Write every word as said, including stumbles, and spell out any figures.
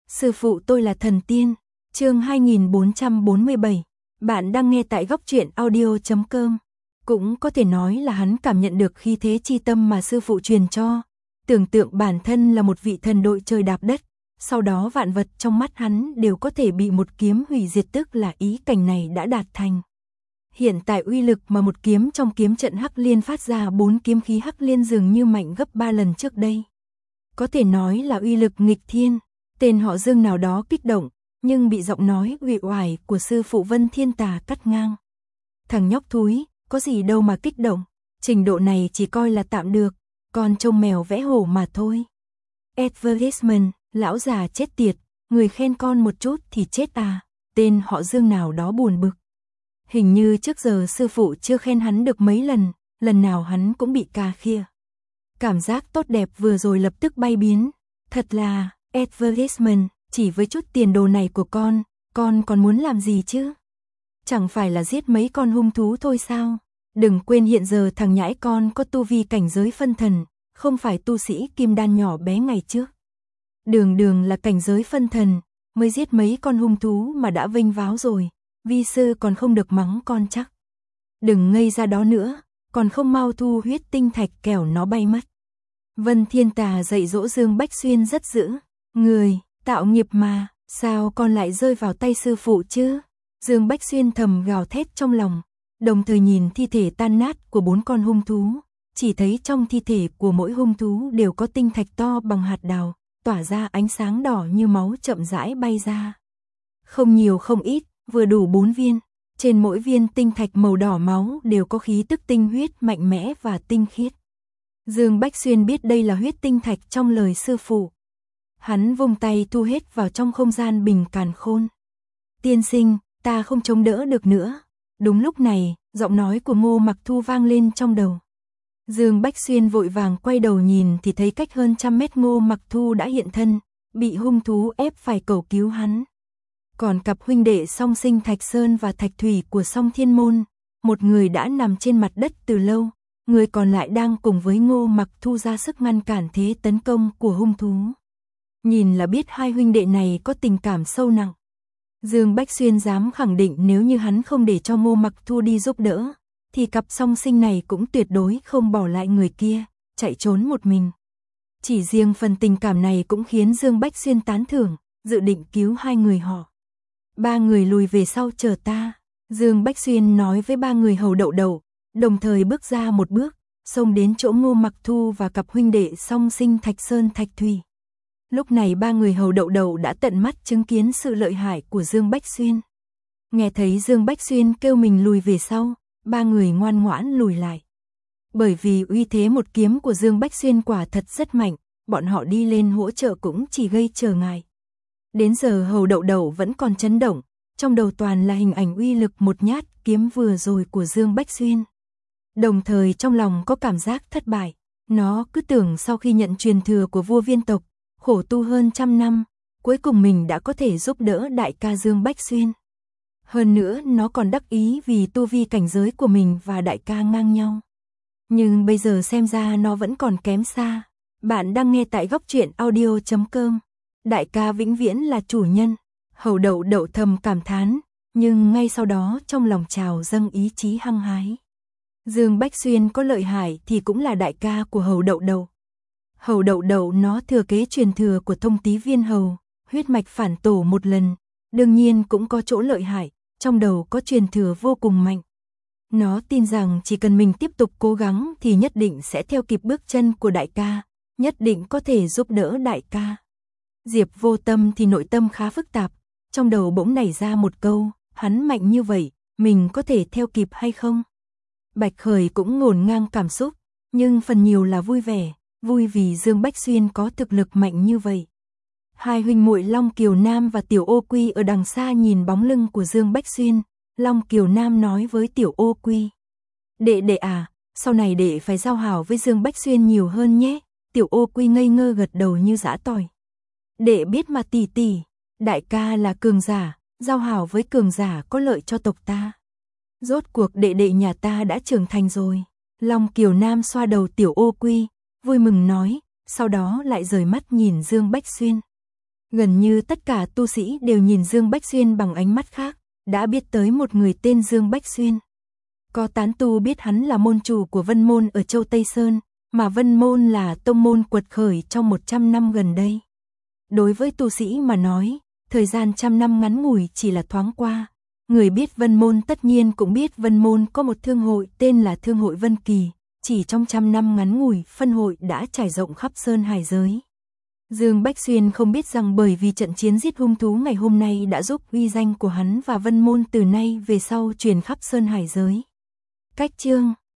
Sư phụ tôi là thần tiên. Chương hai nghìn bốn trăm bốn mươi bảy. Bạn đang nghe tại góc truyện audio chấm com. Cũng có thể nói là hắn cảm nhận được khí thế chi tâm mà sư phụ truyền cho. Tưởng tượng bản thân là một vị thần đội trời đạp đất, sau đó vạn vật trong mắt hắn đều có thể bị một kiếm hủy diệt, tức là ý cảnh này đã đạt thành. Hiện tại uy lực mà một kiếm trong kiếm trận Hắc Liên phát ra, bốn kiếm khí Hắc Liên dường như mạnh gấp ba lần trước đây. Có thể nói là uy lực nghịch thiên. Tên họ Dương nào đó kích động, nhưng bị giọng nói uể oải của sư phụ Vân Thiên Tà cắt ngang. Thằng nhóc thúi, có gì đâu mà kích động, trình độ này chỉ coi là tạm được, còn trông mèo vẽ hổ mà thôi. Advertisement, lão già chết tiệt, người khen con một chút thì chết à, tên họ Dương nào đó buồn bực. Hình như trước giờ sư phụ chưa khen hắn được mấy lần, lần nào hắn cũng bị cà khịa. Cảm giác tốt đẹp vừa rồi lập tức bay biến, thật là, advertisement, chỉ với chút tiền đồ này của con, con còn muốn làm gì chứ? Chẳng phải là giết mấy con hung thú thôi sao? Đừng quên hiện giờ thằng nhãi con có tu vi cảnh giới phân thần, không phải tu sĩ kim đan nhỏ bé ngày trước. Đường đường là cảnh giới phân thần, mới giết mấy con hung thú mà đã vênh váo rồi, vi sư còn không được mắng con chắc. Đừng ngây ra đó nữa, còn không mau thu huyết tinh thạch kẻo nó bay mất. Vân Thiên Tà dạy dỗ Dương Bách Xuyên rất dữ. Người, tạo nghiệp mà, sao con lại rơi vào tay sư phụ chứ? Dương Bách Xuyên thầm gào thét trong lòng, đồng thời nhìn thi thể tan nát của bốn con hung thú, chỉ thấy trong thi thể của mỗi hung thú đều có tinh thạch to bằng hạt đào, tỏa ra ánh sáng đỏ như máu chậm rãi bay ra. Không nhiều không ít, vừa đủ bốn viên, trên mỗi viên tinh thạch màu đỏ máu đều có khí tức tinh huyết mạnh mẽ và tinh khiết. Dương Bách Xuyên biết đây là huyết tinh thạch trong lời sư phụ. Hắn vung tay thu hết vào trong không gian bình càn khôn. Tiên sinh, ta không chống đỡ được nữa. Đúng lúc này, giọng nói của Ngô Mặc Thu vang lên trong đầu. Dương Bách Xuyên vội vàng quay đầu nhìn thì thấy cách hơn trăm mét Ngô Mặc Thu đã hiện thân, bị hung thú ép phải cầu cứu hắn. Còn cặp huynh đệ Song Sinh Thạch Sơn và Thạch Thủy của Song Thiên Môn, một người đã nằm trên mặt đất từ lâu, người còn lại đang cùng với Ngô Mặc Thu ra sức ngăn cản thế tấn công của hung thú. Nhìn là biết hai huynh đệ này có tình cảm sâu nặng. Dương Bách Xuyên dám khẳng định nếu như hắn không để cho Ngô Mặc Thu đi giúp đỡ, thì cặp song sinh này cũng tuyệt đối không bỏ lại người kia, chạy trốn một mình. Chỉ riêng phần tình cảm này cũng khiến Dương Bách Xuyên tán thưởng, dự định cứu hai người họ. Ba người lùi về sau chờ ta, Dương Bách Xuyên nói với ba người hầu đậu đậu, đồng thời bước ra một bước, xông đến chỗ Ngô Mặc Thu và cặp huynh đệ Song Sinh Thạch Sơn Thạch Thủy. Lúc này ba người hầu đậu đậu đã tận mắt chứng kiến sự lợi hại của Dương Bách Xuyên. Nghe thấy Dương Bách Xuyên kêu mình lùi về sau, ba người ngoan ngoãn lùi lại. Bởi vì uy thế một kiếm của Dương Bách Xuyên quả thật rất mạnh, bọn họ đi lên hỗ trợ cũng chỉ gây trở ngại. Đến giờ hầu đậu đậu vẫn còn chấn động, trong đầu toàn là hình ảnh uy lực một nhát kiếm vừa rồi của Dương Bách Xuyên. Đồng thời trong lòng có cảm giác thất bại, nó cứ tưởng sau khi nhận truyền thừa của vua viên tộc, khổ tu hơn trăm năm, cuối cùng mình đã có thể giúp đỡ đại ca Dương Bách Xuyên. Hơn nữa nó còn đắc ý vì tu vi cảnh giới của mình và đại ca ngang nhau. Nhưng bây giờ xem ra nó vẫn còn kém xa. Bạn đang nghe tại góc truyện audio chấm com. Đại ca vĩnh viễn là chủ nhân. Hầu đậu đậu thầm cảm thán, nhưng ngay sau đó trong lòng trào dâng ý chí hăng hái. Dương Bách Xuyên có lợi hại thì cũng là đại ca của hầu đậu đậu. Hầu đậu đậu nó thừa kế truyền thừa của Thông Tý Viên Hầu, huyết mạch phản tổ một lần, đương nhiên cũng có chỗ lợi hại, trong đầu có truyền thừa vô cùng mạnh. Nó tin rằng chỉ cần mình tiếp tục cố gắng thì nhất định sẽ theo kịp bước chân của đại ca, nhất định có thể giúp đỡ đại ca. Diệp Vô Tâm thì nội tâm khá phức tạp, trong đầu bỗng nảy ra một câu, hắn mạnh như vậy, mình có thể theo kịp hay không? Bạch Khởi cũng ngổn ngang cảm xúc, nhưng phần nhiều là vui vẻ, vui vì Dương Bách Xuyên có thực lực mạnh như vậy. Hai huynh muội Long Kiều Nam và Tiểu Ô Quy ở đằng xa nhìn bóng lưng của Dương Bách Xuyên, Long Kiều Nam nói với Tiểu Ô Quy. Đệ đệ à, sau này đệ phải giao hảo với Dương Bách Xuyên nhiều hơn nhé. Tiểu Ô Quy ngây ngơ gật đầu như giã tỏi. Đệ biết mà tỷ tỷ, đại ca là cường giả, giao hảo với cường giả có lợi cho tộc ta. Rốt cuộc đệ đệ nhà ta đã trưởng thành rồi. Long Kiều Nam xoa đầu Tiểu Ô Quy, vui mừng nói, sau đó lại rời mắt nhìn Dương Bách Xuyên. Gần như tất cả tu sĩ đều nhìn Dương Bách Xuyên bằng ánh mắt khác, đã biết tới một người tên Dương Bách Xuyên. Có tán tu biết hắn là môn chủ của Vân Môn ở Châu Tây Sơn, mà Vân Môn là tông môn quật khởi trong một trăm năm gần đây. Đối với tu sĩ mà nói, thời gian trăm năm ngắn ngủi chỉ là thoáng qua. Người biết Vân Môn tất nhiên cũng biết Vân Môn có một thương hội tên là Thương hội Vân Kỳ, chỉ trong trăm năm ngắn ngủi, phân hội đã trải rộng khắp Sơn Hải giới. Dương Bách Xuyên không biết rằng bởi vì trận chiến giết hung thú ngày hôm nay đã giúp uy danh của hắn và Vân Môn từ nay về sau truyền khắp Sơn Hải giới. Cách chương